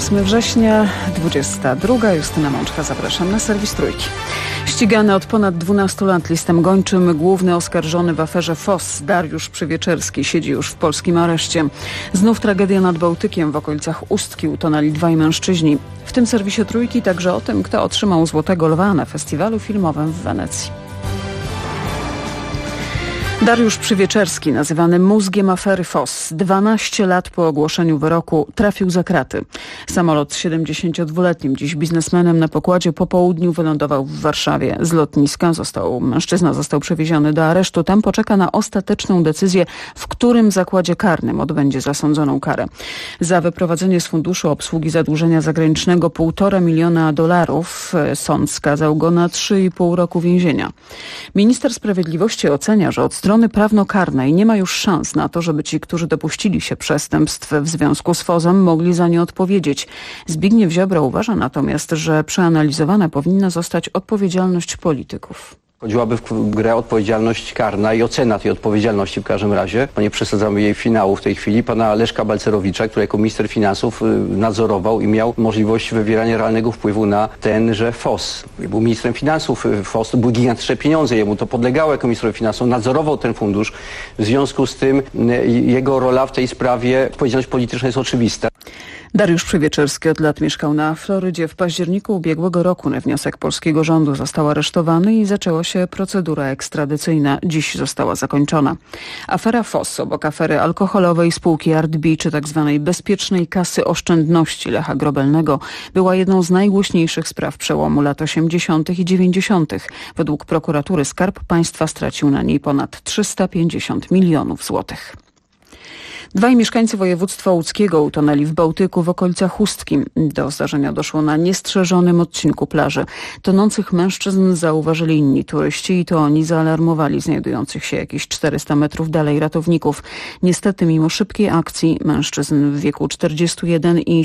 8 września, 22. Justyna Mączka, zapraszam na serwis Trójki. Ścigany od ponad 12 lat listem gończym główny oskarżony w aferze FOS Dariusz Przywieczerski siedzi już w polskim areszcie. Znów tragedia nad Bałtykiem. W okolicach Ustki utonęli dwaj mężczyźni. W tym serwisie Trójki także o tym, kto otrzymał Złotego Lwa na festiwalu filmowym w Wenecji. Dariusz Przywieczerski, nazywany mózgiem afery FOS, 12 lat po ogłoszeniu wyroku trafił za kraty. Samolot z 72-letnim dziś biznesmenem na pokładzie po południu wylądował w Warszawie. Z lotniska mężczyzna został przewieziony do aresztu. Tam poczeka na ostateczną decyzję, w którym zakładzie karnym odbędzie zasądzoną karę. Za wyprowadzenie z funduszu obsługi zadłużenia zagranicznego $1,5 miliona sąd skazał go na 3,5 roku więzienia. Minister Sprawiedliwości ocenia, że od strony prawnokarnej nie ma już szans na to, żeby ci, którzy dopuścili się przestępstw w związku z FOZ-em, mogli za nie odpowiedzieć. Zbigniew Ziobro uważa natomiast, że przeanalizowana powinna zostać odpowiedzialność polityków. Chodziłaby w grę odpowiedzialność karna i ocena tej odpowiedzialności w każdym razie. Nie przesadzamy jej finału w tej chwili. Pana Leszka Balcerowicza, który jako minister finansów nadzorował i miał możliwość wywierania realnego wpływu na tenże FOS. Był ministrem finansów, FOS to były gigantyczne pieniądze, jemu to podlegało jako minister finansów, nadzorował ten fundusz. W związku z tym jego rola w tej sprawie, odpowiedzialność polityczna jest oczywista. Dariusz Przywieczerski od lat mieszkał na Florydzie. W październiku ubiegłego roku na wniosek polskiego rządu został aresztowany i zaczęła się procedura ekstradycyjna. Dziś została zakończona. Afera FOS obok afery alkoholowej spółki ArtB czy tzw. bezpiecznej kasy oszczędności Lecha Grobelnego była jedną z najgłośniejszych spraw przełomu lat 80. i 90. Według prokuratury Skarb Państwa stracił na niej ponad 350 milionów złotych. Dwaj mieszkańcy województwa łódzkiego utonęli w Bałtyku w okolicach Ustki. Do zdarzenia doszło na niestrzeżonym odcinku plaży. Tonących mężczyzn zauważyli inni turyści i to oni zaalarmowali znajdujących się jakieś 400 metrów dalej ratowników. Niestety mimo szybkiej akcji mężczyzn w wieku 41 i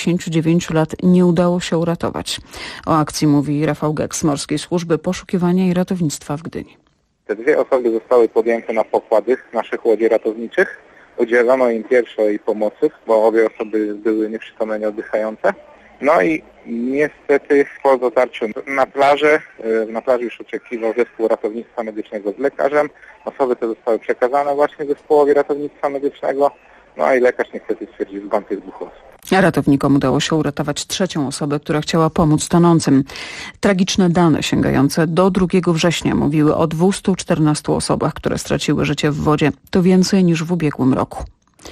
79 lat nie udało się uratować. O akcji mówi Rafał Gek z Morskiej Służby Poszukiwania i Ratownictwa w Gdyni. Te dwie osoby zostały podjęte na pokłady naszych łodzi ratowniczych. Udzielono im pierwszej pomocy, bo obie osoby były nieprzytomne, nieoddychające. No i niestety po dotarciu na plaży już oczekiwał zespół ratownictwa medycznego z lekarzem. Osoby te zostały przekazane właśnie zespołowi ratownictwa medycznego. No i lekarz niestety stwierdził zgon tych dwóch osób. Ratownikom udało się uratować trzecią osobę, która chciała pomóc tonącym. Tragiczne dane sięgające do 2 września mówiły o 214 osobach, które straciły życie w wodzie. To więcej niż w ubiegłym roku.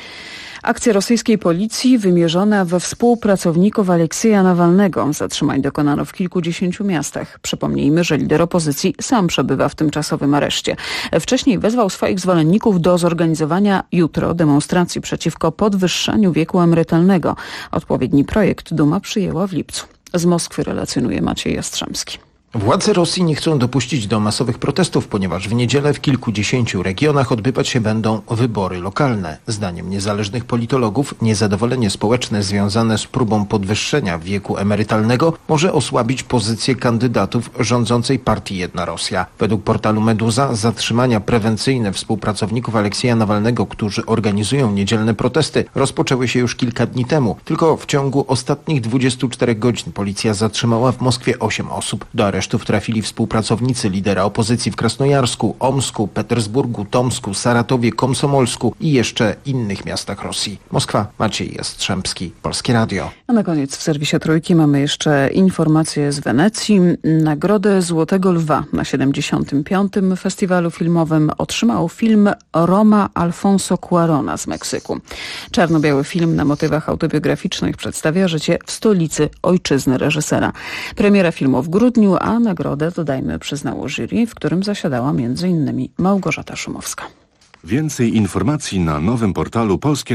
Akcja rosyjskiej policji wymierzona we współpracowników Aleksieja Nawalnego. Zatrzymań dokonano w kilkudziesięciu miastach. Przypomnijmy, że lider opozycji sam przebywa w tymczasowym areszcie. Wcześniej wezwał swoich zwolenników do zorganizowania jutro demonstracji przeciwko podwyższeniu wieku emerytalnego. Odpowiedni projekt Duma przyjęła w lipcu. Z Moskwy relacjonuje Maciej Jastrzębski. Władze Rosji nie chcą dopuścić do masowych protestów, ponieważ w niedzielę w kilkudziesięciu regionach odbywać się będą wybory lokalne. Zdaniem niezależnych politologów niezadowolenie społeczne związane z próbą podwyższenia wieku emerytalnego może osłabić pozycję kandydatów rządzącej partii Jedna Rosja. Według portalu Meduza zatrzymania prewencyjne współpracowników Aleksieja Nawalnego, którzy organizują niedzielne protesty, rozpoczęły się już kilka dni temu. Tylko w ciągu ostatnich 24 godzin policja zatrzymała w Moskwie 8 osób. Do aresztów trafili współpracownicy lidera opozycji w Krasnojarsku, Omsku, Petersburgu, Tomsku, Saratowie, Komsomolsku i jeszcze innych miastach Rosji. Moskwa, Maciej Jastrzębski, Polskie Radio. A na koniec w serwisie Trójki mamy jeszcze informacje z Wenecji. Nagrodę Złotego Lwa na 75. festiwalu filmowym otrzymał film Roma Alfonso Cuarona z Meksyku. Czarno-biały film na motywach autobiograficznych przedstawia życie w stolicy ojczyzny reżysera. Premiera filmu w grudniu, a nagrodę, dodajmy, przyznało jury, w którym zasiadała m.in. Małgorzata Szumowska. Więcej informacji na nowym portalu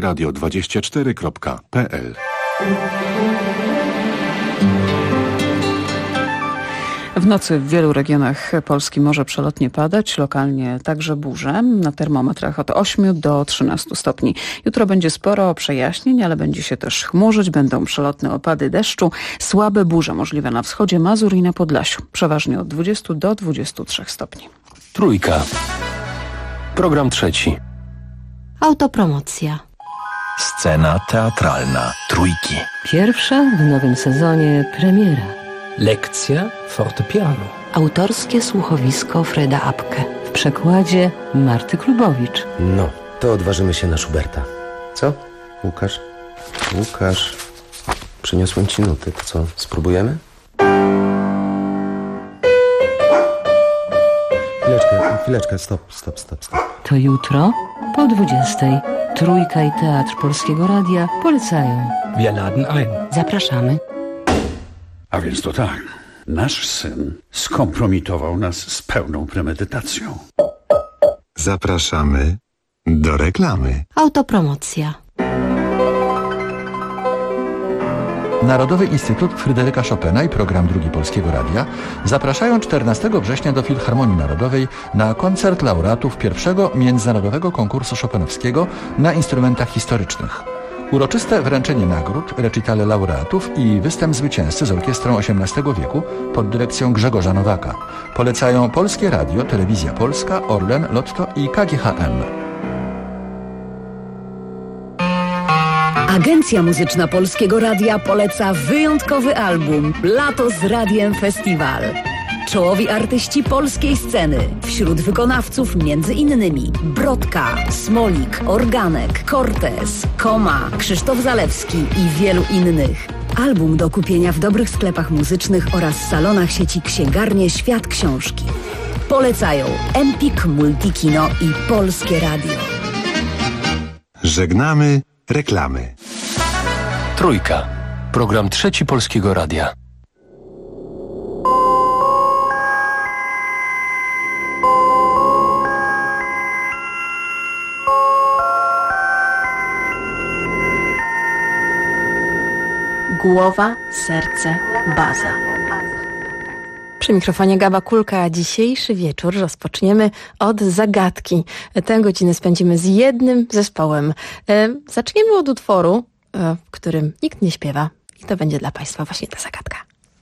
polskieradio24.pl. W nocy w wielu regionach Polski może przelotnie padać, lokalnie także burze. Na termometrach od 8 do 13 stopni. Jutro będzie sporo przejaśnień, ale będzie się też chmurzyć. Będą przelotne opady deszczu, słabe burze możliwe na wschodzie Mazur i na Podlasiu. Przeważnie od 20 do 23 stopni. Trójka. Program trzeci. Autopromocja. Scena teatralna Trójki. Pierwsza w nowym sezonie premiera. Lekcja fortepianu. Autorskie słuchowisko Freda Apke. W przekładzie Marty Klubowicz. No, to odważymy się na Schuberta. Co? Łukasz? Łukasz, przyniosłem ci nuty. To co, spróbujemy? Chwileczkę, stop. To jutro po 20:00. Trójka i Teatr Polskiego Radia polecają. Wir laden ein. Zapraszamy. A więc to tak. Nasz syn skompromitował nas z pełną premedytacją. Zapraszamy do reklamy. Autopromocja. Narodowy Instytut Fryderyka Chopina i program Drugi Polskiego Radia zapraszają 14 września do Filharmonii Narodowej na koncert laureatów pierwszego międzynarodowego konkursu chopinowskiego na instrumentach historycznych. Uroczyste wręczenie nagród, recitale laureatów i występ zwycięzcy z orkiestrą XVIII wieku pod dyrekcją Grzegorza Nowaka. Polecają Polskie Radio, Telewizja Polska, Orlen, Lotto i KGHM. Agencja Muzyczna Polskiego Radia poleca wyjątkowy album Lato z Radiem Festiwal. Czołowi artyści polskiej sceny. Wśród wykonawców m.in. Brodka, Smolik, Organek, Cortez, Koma, Krzysztof Zalewski i wielu innych. Album do kupienia w dobrych sklepach muzycznych oraz salonach sieci Księgarnie Świat Książki. Polecają Empik, Multikino i Polskie Radio. Żegnamy reklamy. Trójka. Program Trzeci Polskiego Radia. Głowa, serce, baza. Przy mikrofonie Gaba Kulka, a dzisiejszy wieczór rozpoczniemy od zagadki. Tę godzinę spędzimy z jednym zespołem. Zaczniemy od utworu, w którym nikt nie śpiewa. I to będzie dla Państwa właśnie ta zagadka.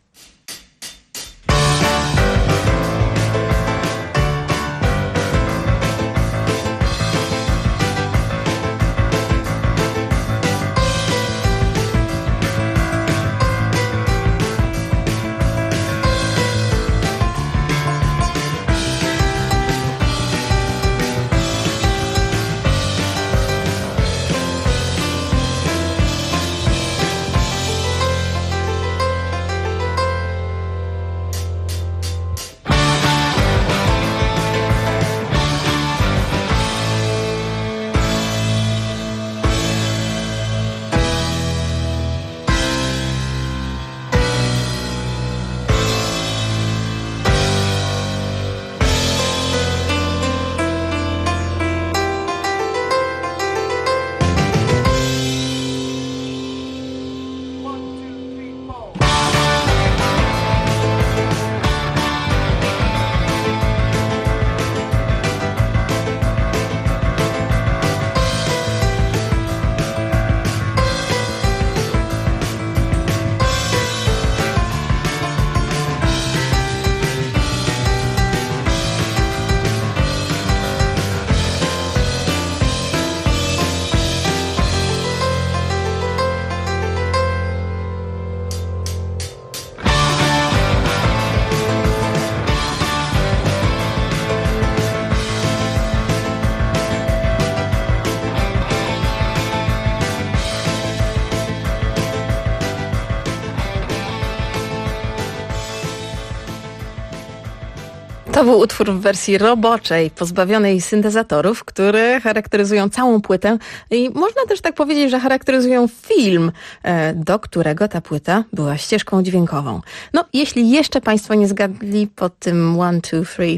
To był utwór w wersji roboczej, pozbawionej syntezatorów, które charakteryzują całą płytę i można też tak powiedzieć, że charakteryzują film, do którego ta płyta była ścieżką dźwiękową. No, jeśli jeszcze Państwo nie zgadli po tym 1, 2, 3,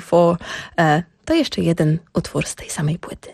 4, to jeszcze jeden utwór z tej samej płyty.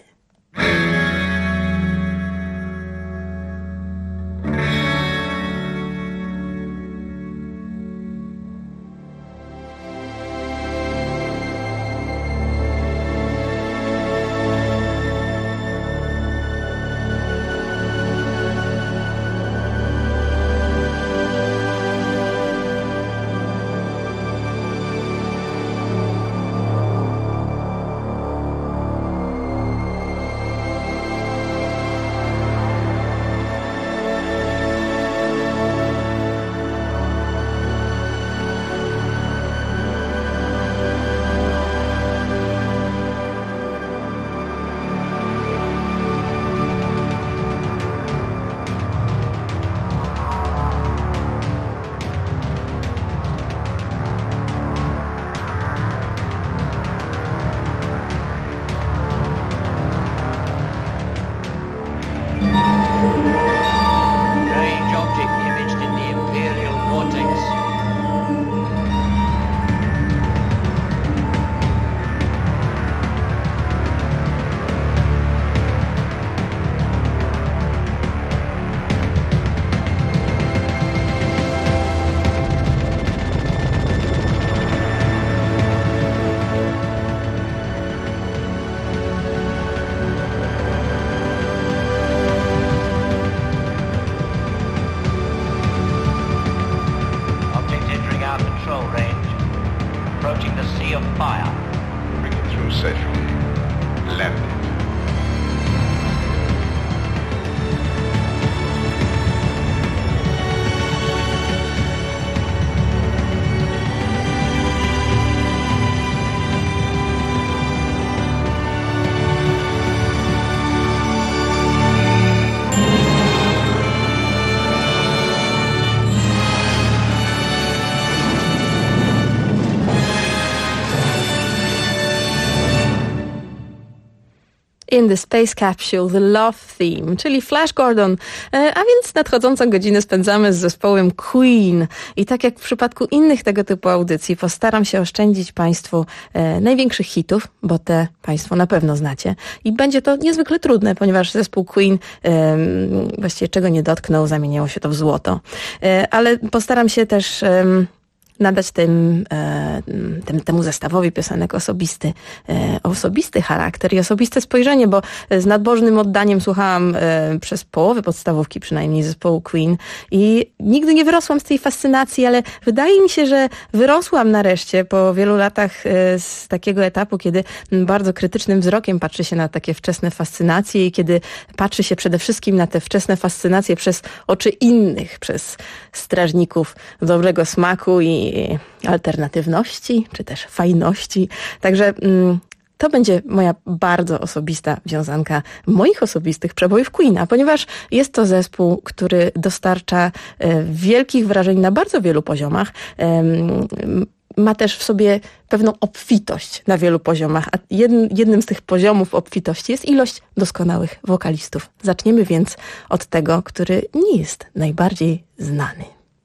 approaching the sea of fire. Bring it through safely. Land it. In the Space Capsule, The Love Theme, czyli Flash Gordon, a więc nadchodzącą godzinę spędzamy z zespołem Queen. I tak jak w przypadku innych tego typu audycji, postaram się oszczędzić Państwu największych hitów, bo te Państwo na pewno znacie. I będzie to niezwykle trudne, ponieważ zespół Queen właściwie czego nie dotknął, zamieniało się to w złoto. Ale postaram się też nadać temu zestawowi piosenek osobisty charakter i osobiste spojrzenie, bo z nadbożnym oddaniem słuchałam przez połowę podstawówki przynajmniej zespołu Queen i nigdy nie wyrosłam z tej fascynacji, ale wydaje mi się, że wyrosłam nareszcie po wielu latach z takiego etapu, kiedy bardzo krytycznym wzrokiem patrzy się na takie wczesne fascynacje i kiedy patrzy się przede wszystkim na te wczesne fascynacje przez oczy innych, przez strażników dobrego smaku i alternatywności, czy też fajności. Także to będzie moja bardzo osobista wiązanka moich osobistych przebojów Queena, ponieważ jest to zespół, który dostarcza wielkich wrażeń na bardzo wielu poziomach. Ma też w sobie pewną obfitość na wielu poziomach, a jednym z tych poziomów obfitości jest ilość doskonałych wokalistów. Zaczniemy więc od tego, który nie jest najbardziej znany.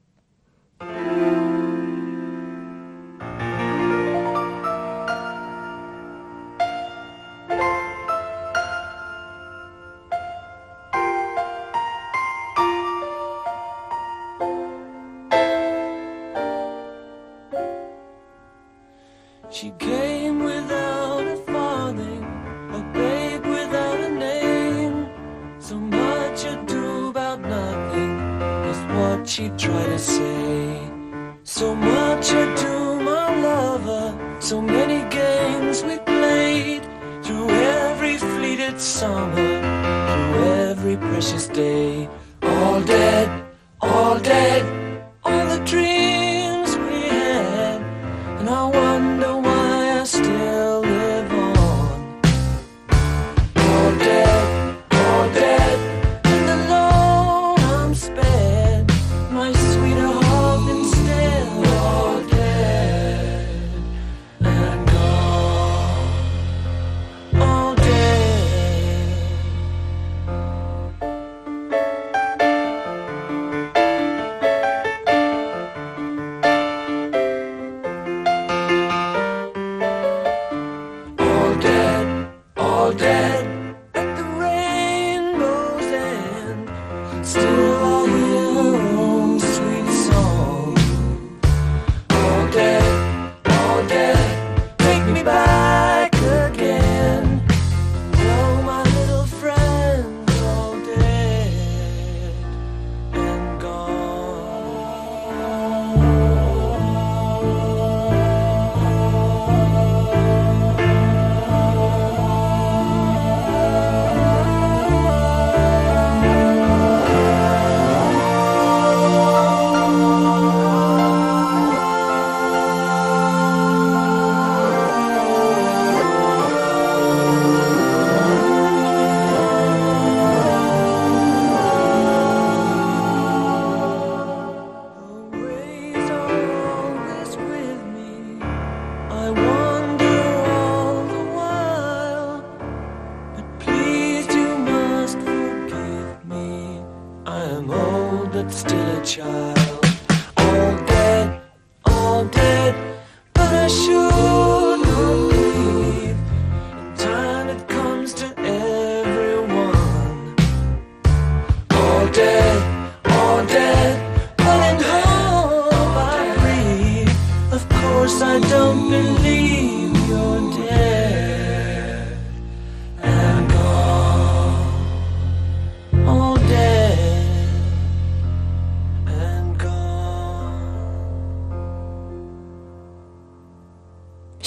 She came without a farthing, a babe without a name. So much ado about nothing is what she tried to say. So much ado, my lover, so many games we played. Through every fleeted summer, through every precious day. All dead, all dead, all the dreams we had. And I wonder why I still live on. All dead, and alone I'm spared. My sweetheart instead, all dead and gone. All dead. All dead at the rainbow's end. Still I hear her own sweet song.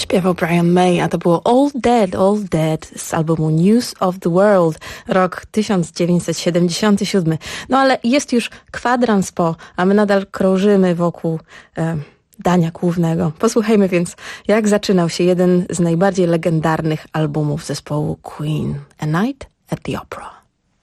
Śpiewał Brian May, a to było All Dead z albumu News of the World, rok 1977. No ale jest już kwadrans po, a my nadal krążymy wokół dania głównego. Posłuchajmy więc, jak zaczynał się jeden z najbardziej legendarnych albumów zespołu Queen, A Night at the Opera.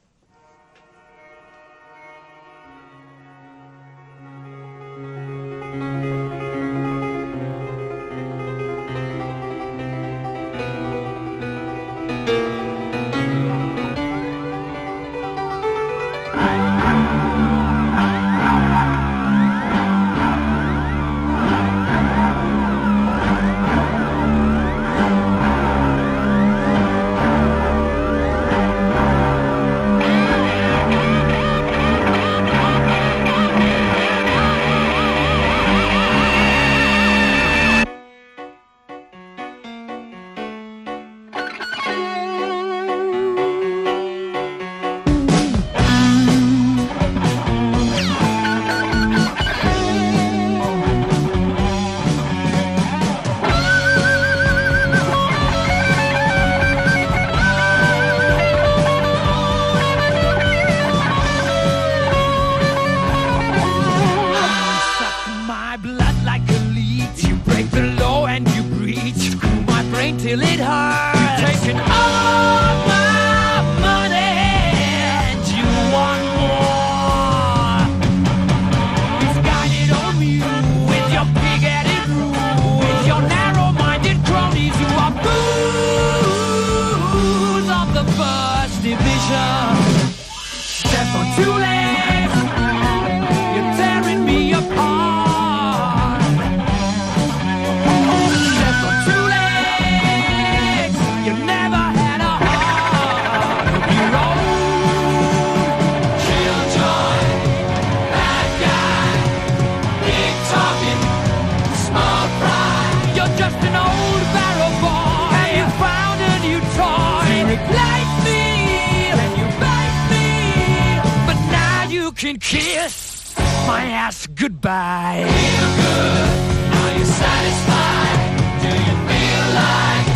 Kiss my ass goodbye. Feel good, are you satisfied? Do you feel like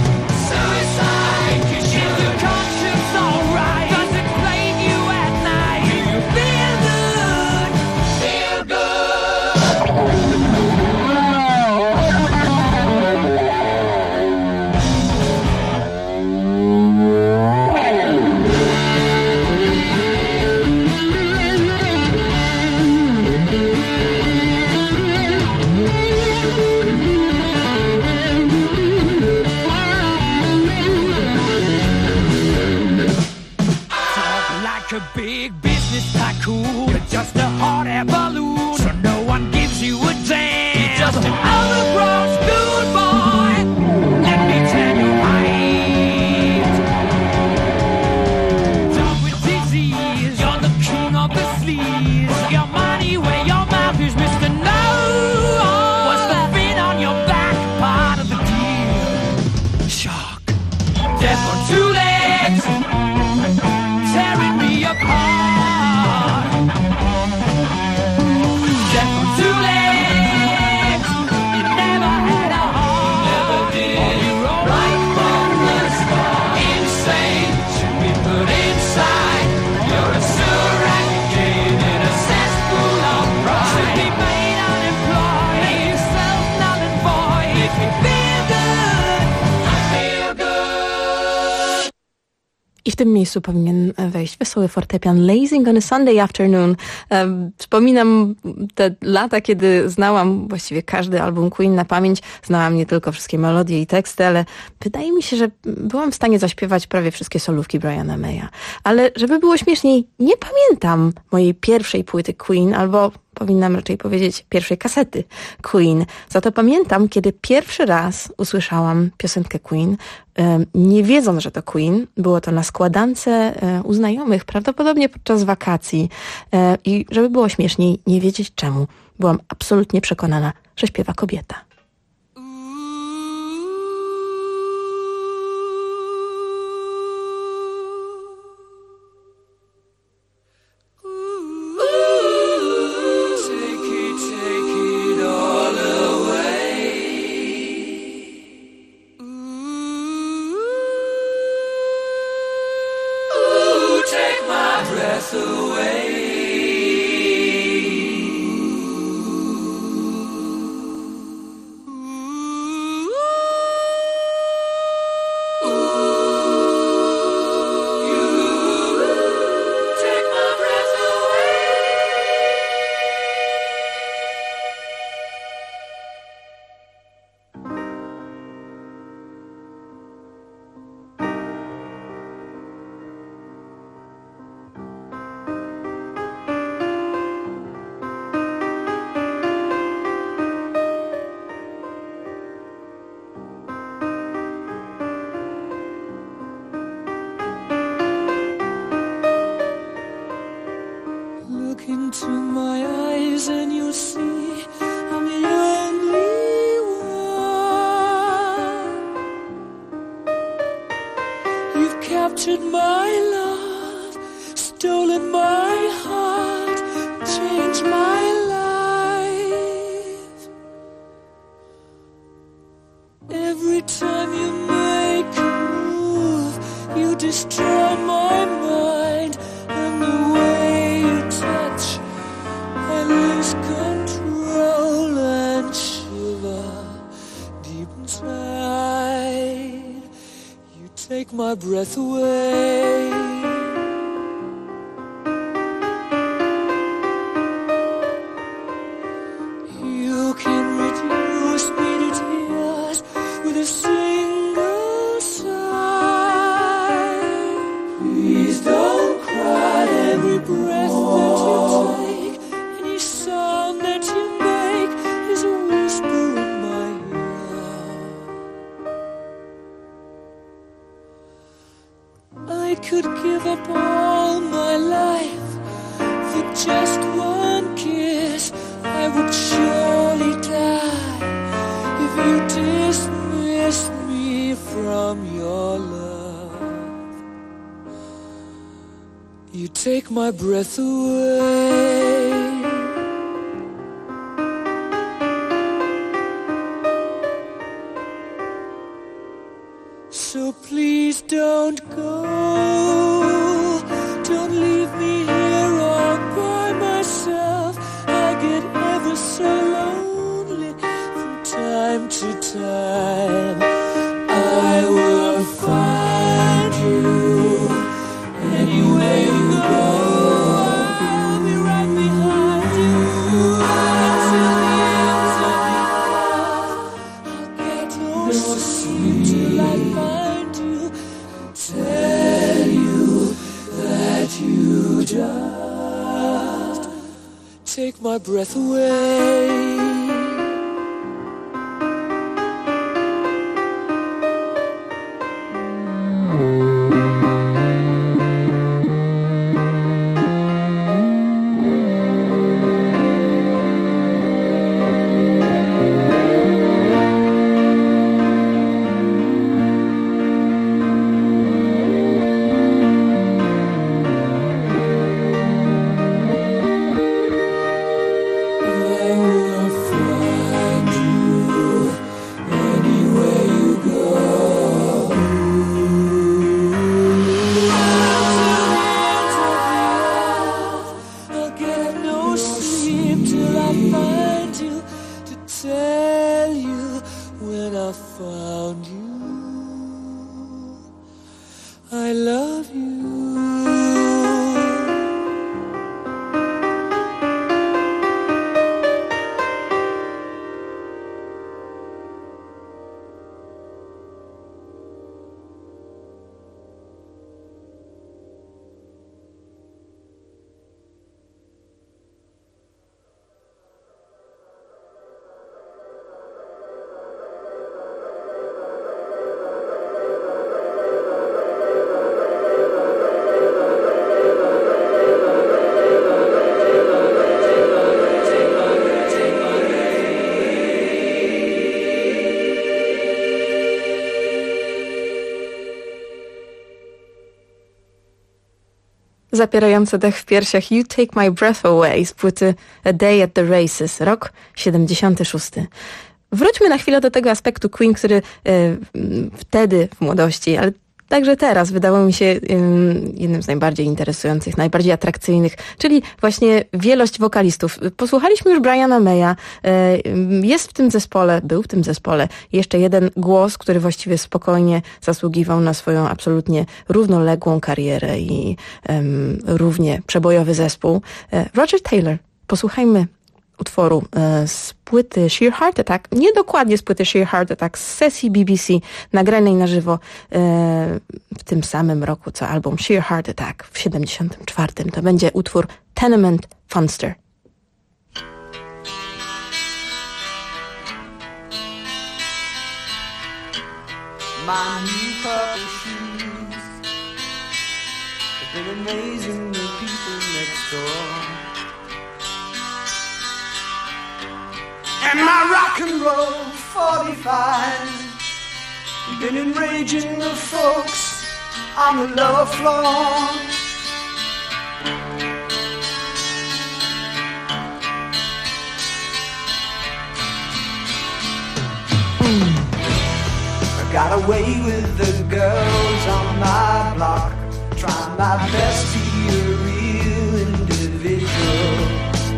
suicide? Is your conscience alright? Does it plague you at night? Do you feel good? Feel a big business tycoon. You're just a hot air balloon, so no one gives you a damn. You're just an overgrown schoolboy. Let me tell you right. Done with disease, you're the king of the sleaze. Put your money where your mouth is, Mr. No. What's the fin on your back? Part of the deal. Shark, death on two legs, tearing me apart. Death on two legs. You never had a heart. Never did. On your own. Right from the start. Insane. Should be put inside. You're a sewer rat kid in a cesspool of pride. Should be made unemployed. Make yourself null and void. If you feel good, I feel good. I w tym miejscu powinien wejść wesoły fortepian Lazing on a Sunday Afternoon. Wspominam te lata, kiedy znałam właściwie każdy album Queen na pamięć. Znałam nie tylko wszystkie melodie i teksty, ale wydaje mi się, że byłam w stanie zaśpiewać prawie wszystkie solówki Briana Maya. Ale żeby było śmieszniej, nie pamiętam mojej pierwszej płyty Queen, albo powinnam raczej powiedzieć pierwszej kasety Queen. Za to pamiętam, kiedy pierwszy raz usłyszałam piosenkę Queen, nie wiedząc, że to Queen. Było to na składance u znajomych, prawdopodobnie podczas wakacji. I żeby było śmieszniej, nie wiedzieć czemu, byłam absolutnie przekonana, że śpiewa kobieta. Take it all away. take my breath away. You can reduce me to tears with a single sigh. Please don't cry. Every breath that you take, any sound that you make is a whisper in my ear. I could give up all my life for just one kiss. I would surely die if you dismissed me from your love. You take my breath away. So please don't go. Don't leave me here all by myself. I get ever so lonely from time to time. I will find you anywhere you go. I'll be right behind you until the ends of the earth. I'll get no sleep till I find you and tell you that you just take my breath away. Zapierający dech w piersiach You Take My Breath Away z płyty A Day at the Races, rok 76. Wróćmy na chwilę do tego aspektu Queen, który wtedy w młodości, ale także teraz wydawał mi się jednym z najbardziej interesujących, najbardziej atrakcyjnych, czyli właśnie wielość wokalistów. Posłuchaliśmy już Briana Maya, jest w tym zespole, był w tym zespole jeszcze jeden głos, który właściwie spokojnie zasługiwał na swoją absolutnie równoległą karierę i równie przebojowy zespół. Roger Taylor. Posłuchajmy utworu z płyty Sheer Heart Attack, nie dokładnie z płyty Sheer Heart Attack, z sesji BBC nagranej na żywo w tym samym roku co album Sheer Heart Attack w 74. To będzie utwór Tenement Funster. My new purple shoes have been amazing the people next door. And my rock and roll 45 been enraging the folks on the lower floor. I got away with the girls on my block, trying my best to be a real individual.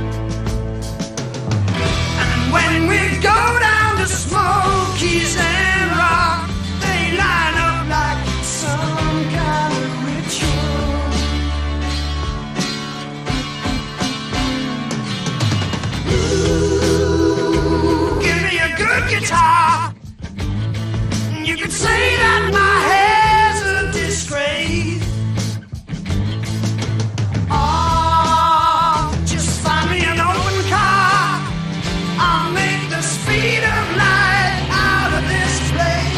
When we go down to Smokies and Rock, they line up like some guitar. You could say that my hair's a disgrace. Oh, just find me an open car. I'll make the speed of light out of this place.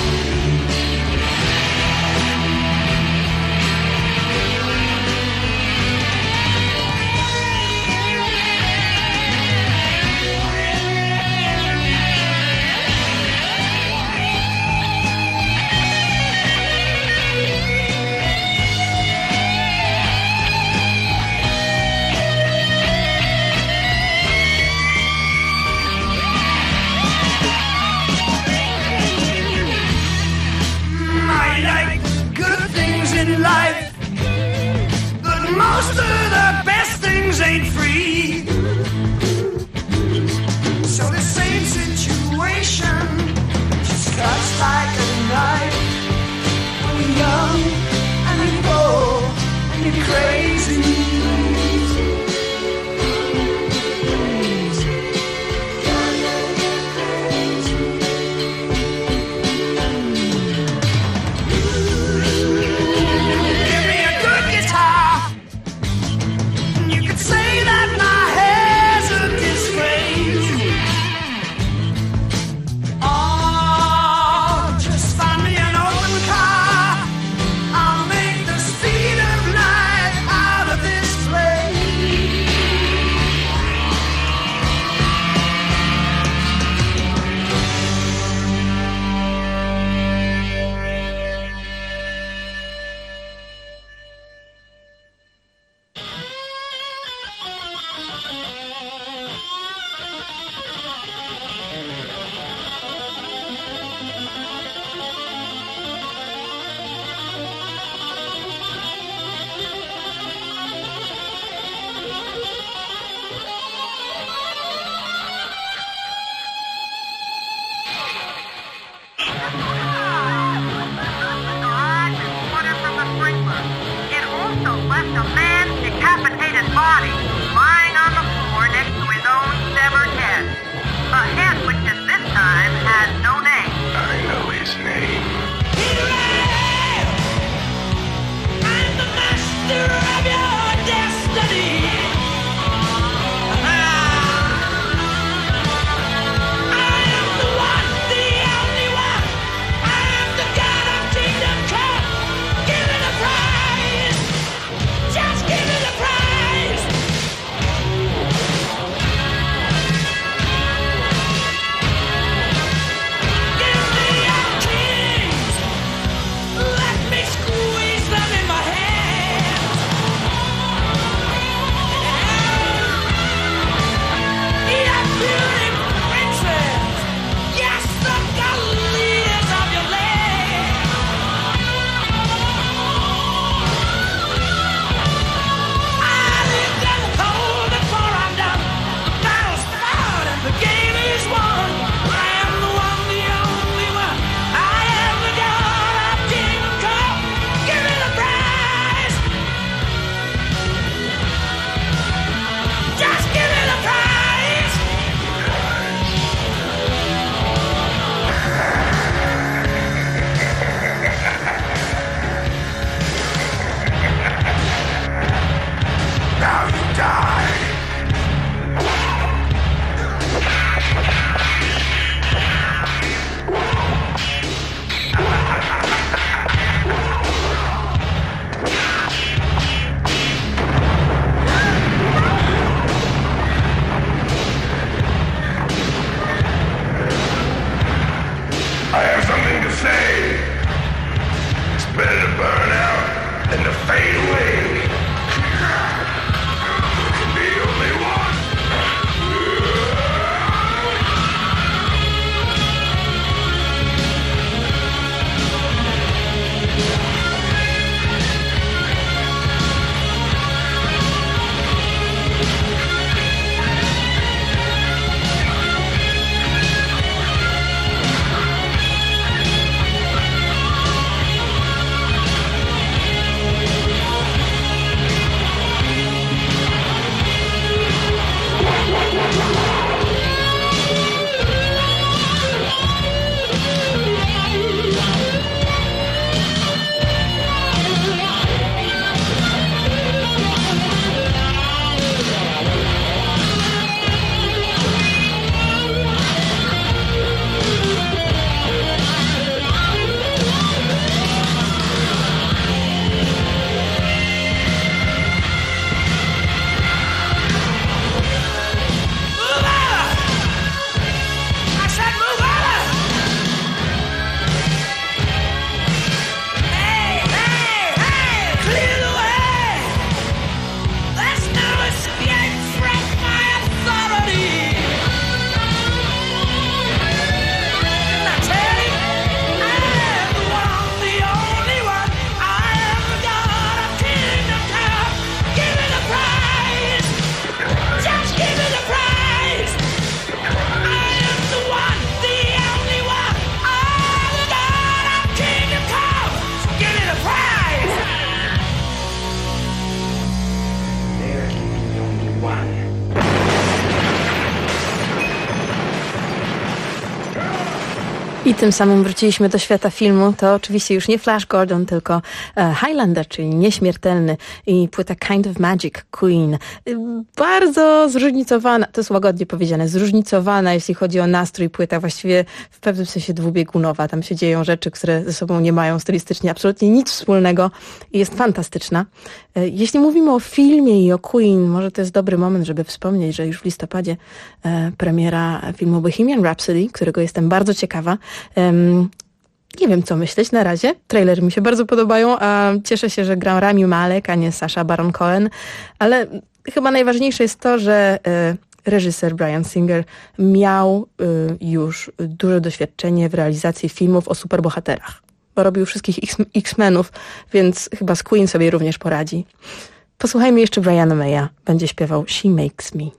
I tym samym wróciliśmy do świata filmu. To oczywiście już nie Flash Gordon, tylko Highlander, czyli Nieśmiertelny i płyta Kind of Magic Queen. Bardzo zróżnicowana, to jest łagodnie powiedziane, zróżnicowana, jeśli chodzi o nastrój płyta, właściwie w pewnym sensie dwubiegunowa. Tam się dzieją rzeczy, które ze sobą nie mają stylistycznie absolutnie nic wspólnego i jest fantastyczna. Jeśli mówimy o filmie i o Queen, może to jest dobry moment, żeby wspomnieć, że już w listopadzie premiera filmu Bohemian Rhapsody, którego jestem bardzo ciekawa. Nie wiem, co myśleć na razie. Trailery mi się bardzo podobają, a cieszę się, że gra Rami Malek, a nie Sacha Baron Cohen. Ale chyba najważniejsze jest to, że reżyser Bryan Singer miał już duże doświadczenie w realizacji filmów o superbohaterach. Bo robił wszystkich X-Menów, więc chyba z Queen sobie również poradzi. Posłuchajmy jeszcze Briana Maya. Będzie śpiewał She Makes Me.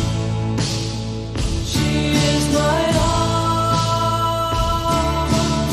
She is my all.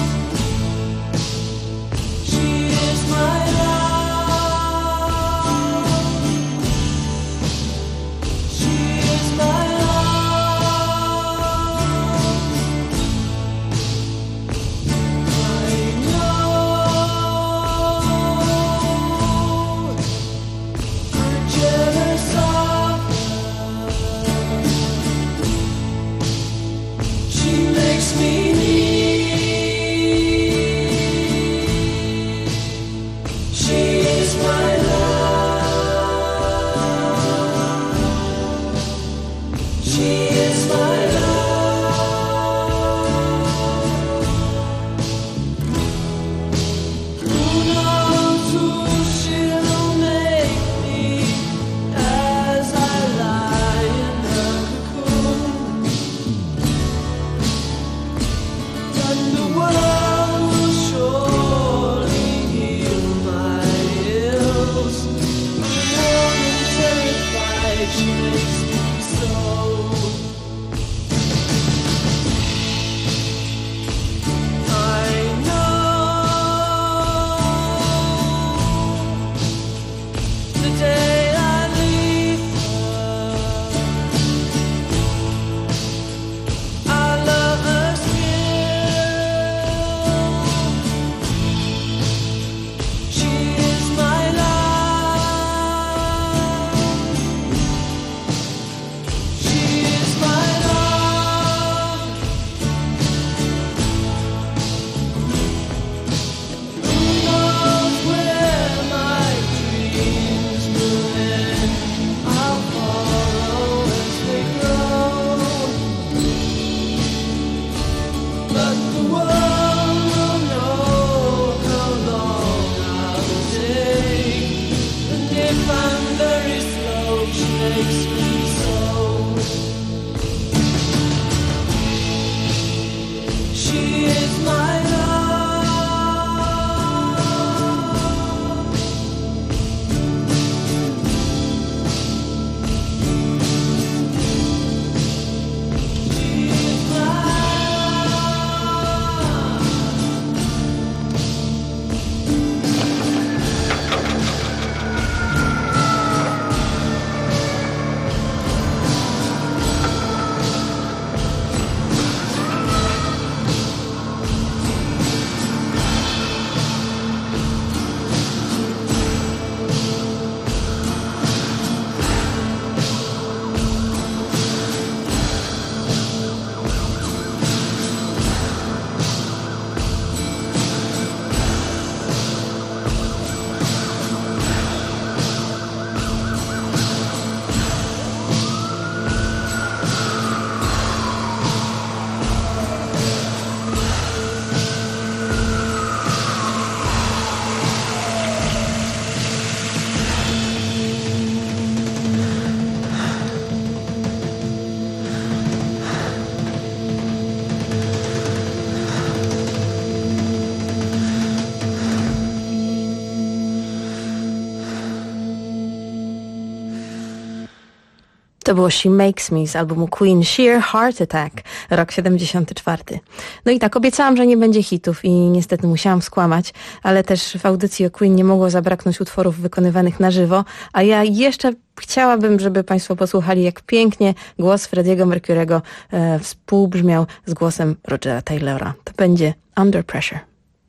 To było She Makes Me z albumu Queen, Sheer Heart Attack, rok 74. No i tak, obiecałam, że nie będzie hitów i niestety musiałam skłamać, ale też w audycji o Queen nie mogło zabraknąć utworów wykonywanych na żywo, a ja jeszcze chciałabym, żeby Państwo posłuchali, jak pięknie głos Freddie'ego Mercury'ego współbrzmiał z głosem Rogera Taylora. To będzie Under Pressure.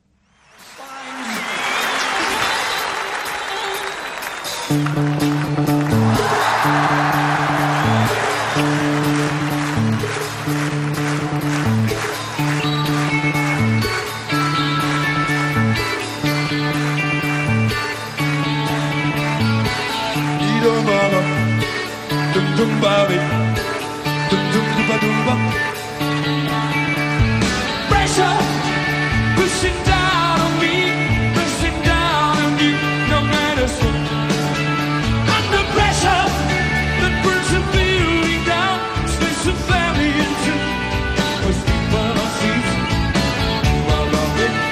Pressure pushing down on me, pushing down on me, no medicine. Under pressure that burns the building down, splits the family into was people on seas. Follow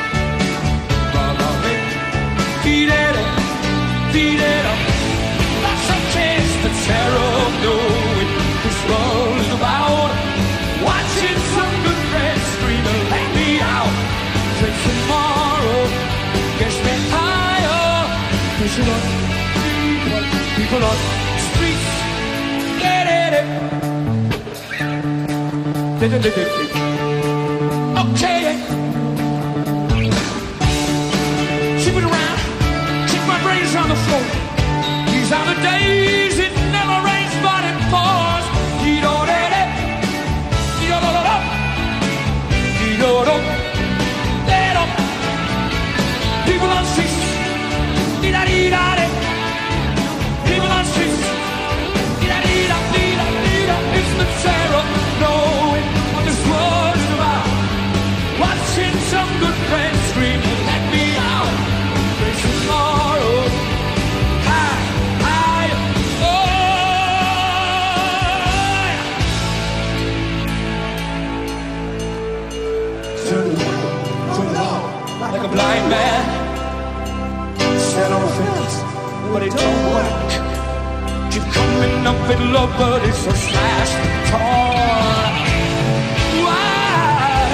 me, feed it up. Lots of kids that Sarah knowing this world is about. Watching some good friends scream and let me out. Till tomorrow gets me higher. Pushing on people on the streets. Get it. Okay. Keep it around. Keep my brains on the floor. These are the days it never rains but it pours. You don't let it. People on streets, people on streets, it's the terror, knowing what this world is about. Watching some good friends scream, let me out. There's tomorrow, high, turn it on, like a blind man. Stand on things, but it don't work. Keep coming up with love, but it's a slashed and torn. Why?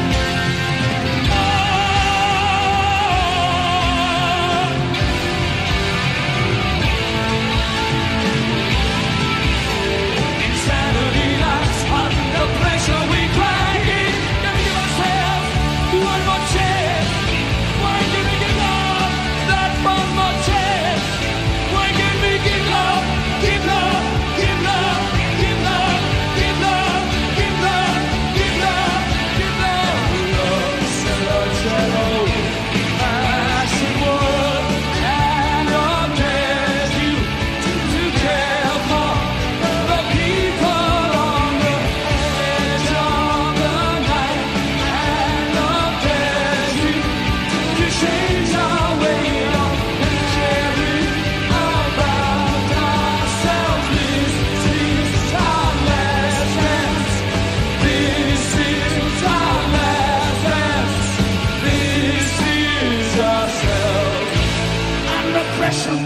Insanity lies under pressure. We cry in, gotta give ourselves one more chance. Why can't we give love that one more chance? Why can't we give love, give love, give love, give love, give love, give love, give love, give love? Love is such an old fashioned word, and love dares you to care for the people on the edge of the night, and love dares you to change our way of caring about ourselves. This is our last dance. This is our last dance. This is ourselves. Under pressure.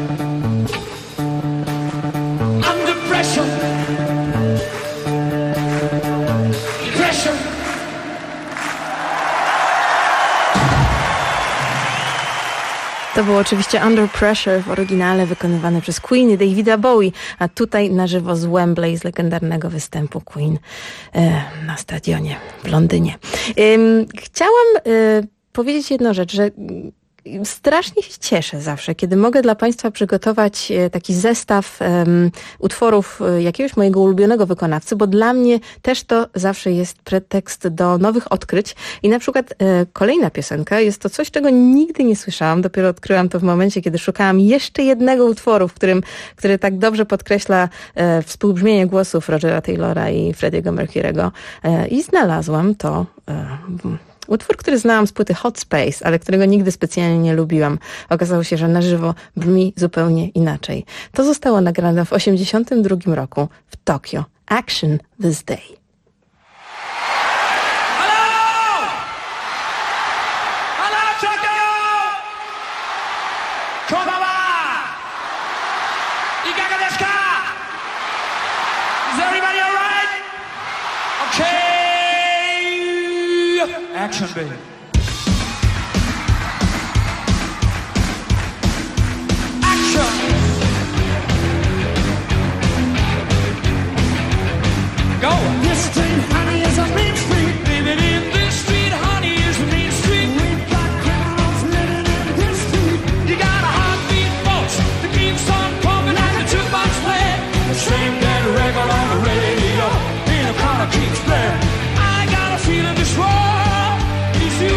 Under pressure. Pressure. To było oczywiście Under Pressure w oryginale wykonywane przez Queen i Davida Bowie, a tutaj na żywo z Wembley, z legendarnego występu Queen na stadionie w Londynie. Chciałam powiedzieć jedną rzecz, że strasznie się cieszę zawsze, kiedy mogę dla Państwa przygotować taki zestaw utworów jakiegoś mojego ulubionego wykonawcy, bo dla mnie też to zawsze jest pretekst do nowych odkryć. I na przykład kolejna piosenka jest to coś, czego nigdy nie słyszałam. Dopiero odkryłam to w momencie, kiedy szukałam jeszcze jednego utworu, który tak dobrze podkreśla współbrzmienie głosów Rogera Taylora i Freddie'ego Mercury'ego. I znalazłam to... Utwór, który znałam z płyty Hot Space, ale którego nigdy specjalnie nie lubiłam. Okazało się, że na żywo brzmi zupełnie inaczej. To zostało nagrane w 1982 roku w Tokio. Action This Day. action, baby. Action! Go! This street, honey, is a main street. Living in this street, honey, is a main street. We've got criminals living in this street. You got a heartbeat, folks, that keeps on pumping like a jukebox playing. The same dead record on the radio, and the color keeps playing. I got a feeling this world needs you.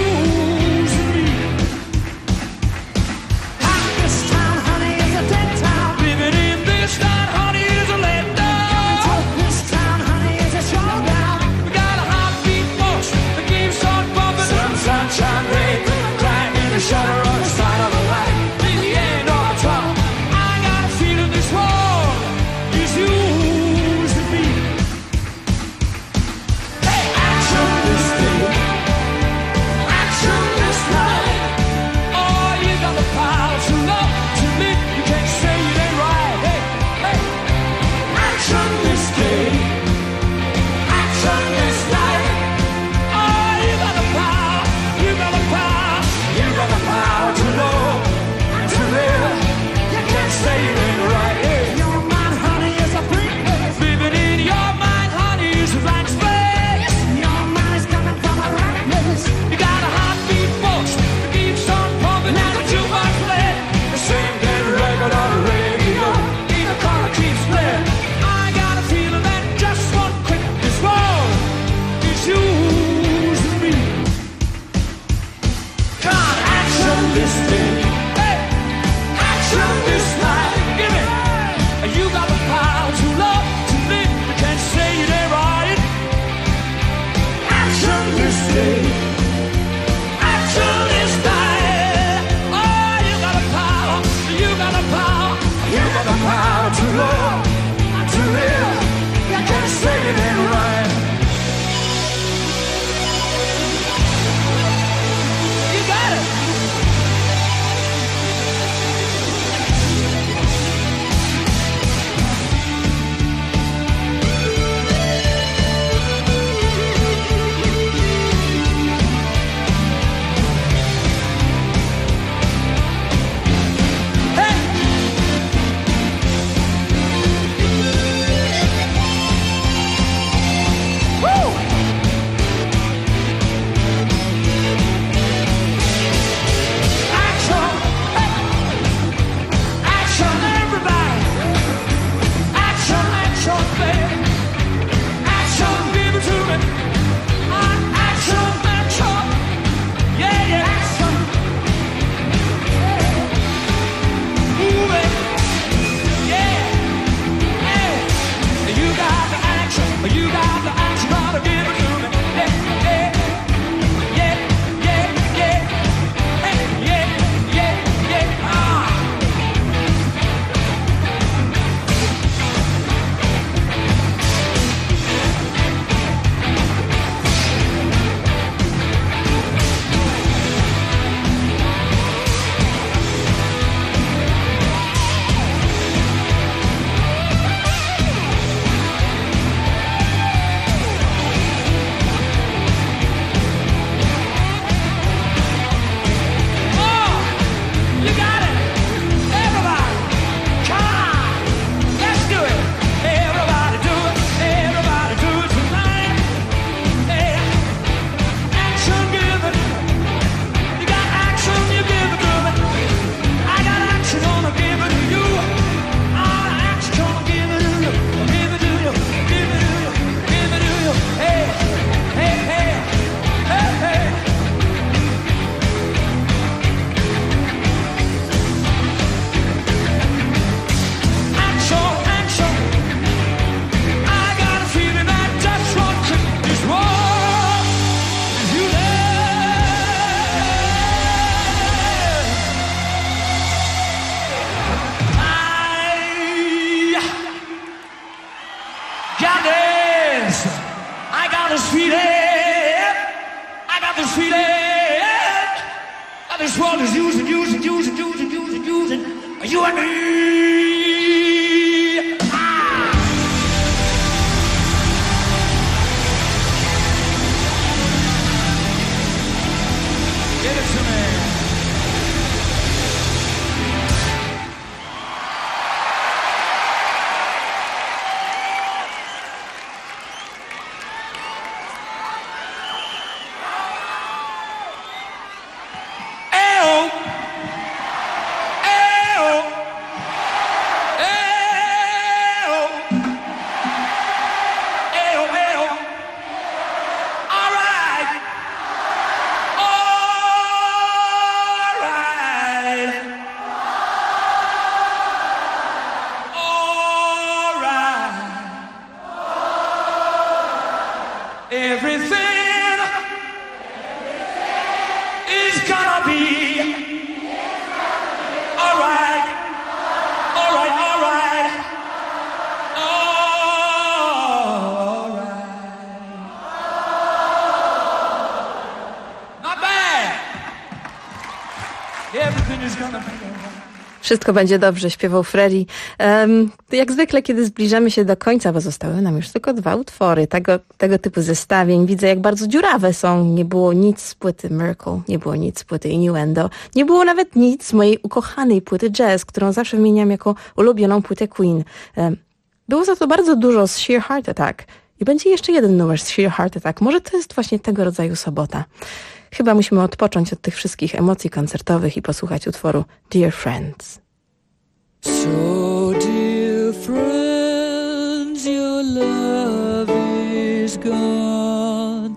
everything is gonna be alright. Wszystko będzie dobrze, śpiewał Freddie. Jak zwykle, kiedy zbliżamy się do końca, bo zostały nam już tylko 2 utwory tego typu zestawień, widzę, jak bardzo dziurawe są. Nie było nic z płyty Miracle, nie było nic z płyty Innuendo, nie było nawet nic z mojej ukochanej płyty Jazz, którą zawsze wymieniam jako ulubioną płytę Queen. Było za to bardzo dużo z Sheer Heart Attack i będzie jeszcze jeden numer z Sheer Heart Attack. Może to jest właśnie tego rodzaju sobota. Chyba musimy odpocząć od tych wszystkich emocji koncertowych i posłuchać utworu Dear Friends. So dear friends, your love is gone.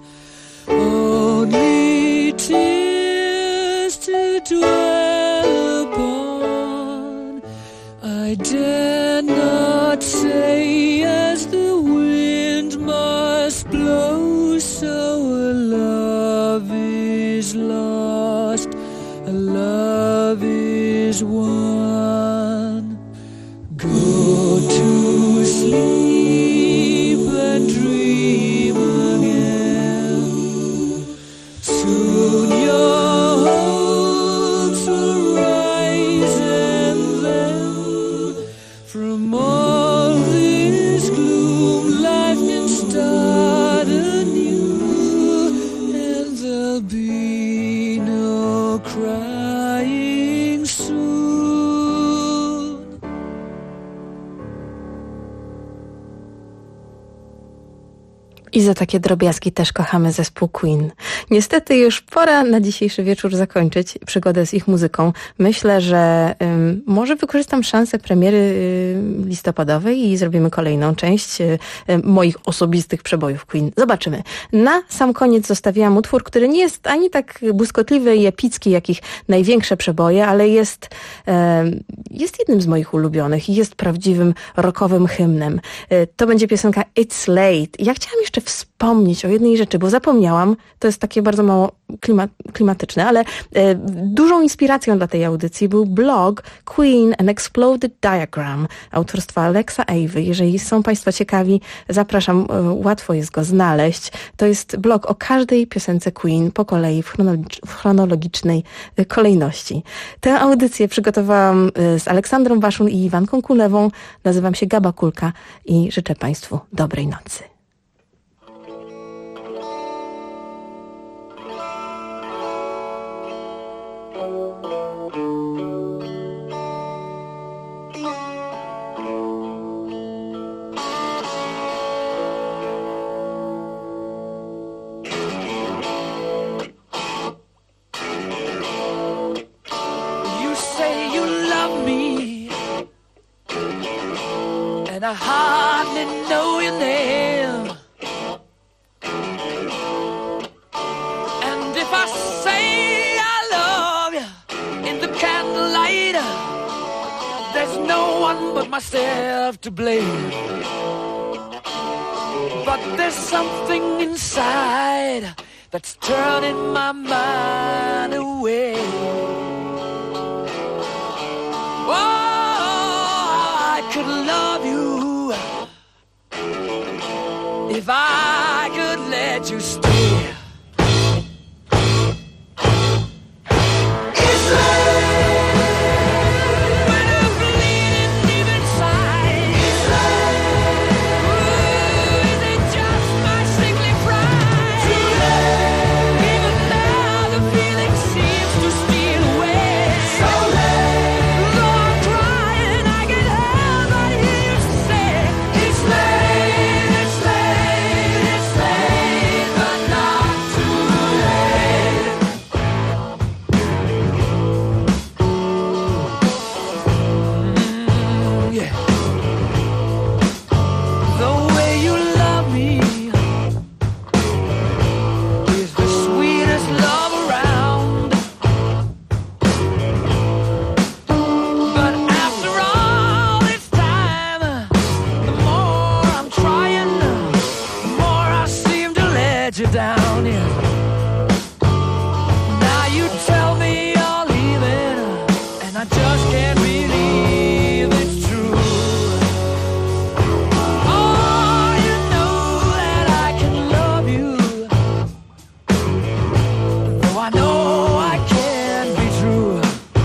Only tears to dwell upon. I dare not say as the wind must blow, so a love is lost, a love is won. Go to sleep and dream again. Soon your hopes will rise, and then from all this gloom life can start anew, and there'll be no crying soon. I za takie drobiazgi też kochamy zespół Queen. Niestety już pora na dzisiejszy wieczór zakończyć przygodę z ich muzyką. Myślę, że może wykorzystam szansę premiery listopadowej i zrobimy kolejną część moich osobistych przebojów Queen. Zobaczymy. Na sam koniec zostawiłam utwór, który nie jest ani tak błyskotliwy i epicki, jak ich największe przeboje, ale jest jednym z moich ulubionych i jest prawdziwym rockowym hymnem. To będzie piosenka It's Late. Ja chciałam jeszcze wspomnieć o jednej rzeczy, bo zapomniałam, to jest takie bardzo mało klimatyczne, ale dużą inspiracją dla tej audycji był blog Queen and Exploded Diagram autorstwa Alexa Avey. Jeżeli są Państwo ciekawi, zapraszam, łatwo jest go znaleźć. To jest blog o każdej piosence Queen po kolei w chronologicznej kolejności. Tę audycję przygotowałam z Aleksandrą Waszun i Iwanką Kulewą. Nazywam się Gaba Kulka i życzę Państwu dobrej nocy. And I hardly know your name. And if I say I love you in the candlelight, there's no one but myself to blame. But there's something inside that's turning my mind away. I could love you if I could let you stay. It's late when I'm bleeding deep inside. It's late. Ooh, is it just my sickly pride? Too late. Even now the feeling seems to steal away. So late. Though I'm crying, I get help. I hear you say, it's late, it's late, it's late, but not too late. Yeah. The way you love me is the sweetest love around. But after all this time, the more I'm trying, the more I seem to let you down. Yeah. Now you tell me you're leaving, and I just can't believe it's true. Oh, you know that I can love you, though I know I can't be true.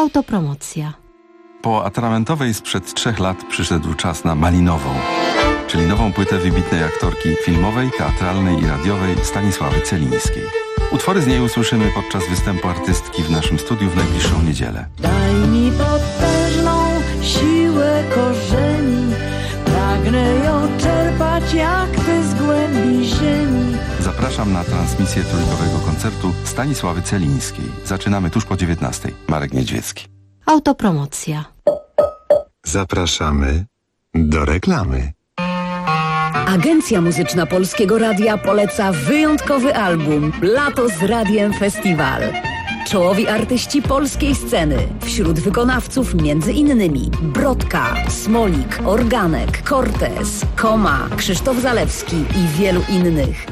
Autopromocja. Po atramentowej sprzed 3 lat przyszedł czas na malinową, czyli nową płytę wybitnej aktorki filmowej, teatralnej i radiowej Stanisławy Celińskiej. Utwory z niej usłyszymy podczas występu artystki w naszym studiu w najbliższą niedzielę. Daj mi potężną siłę korzeni, pragnę ją czerpać jak ty z głębi ziemi. Zapraszam na transmisję trójkowego koncertu Stanisławy Celińskiej. Zaczynamy tuż po 19:00. Marek Niedźwiecki. Autopromocja. Zapraszamy do reklamy. Agencja Muzyczna Polskiego Radia poleca wyjątkowy album Lato z Radiem Festiwal. Czołowi artyści polskiej sceny. Wśród wykonawców m.in. Brodka, Smolik, Organek, Cortez, Koma, Krzysztof Zalewski i wielu innych.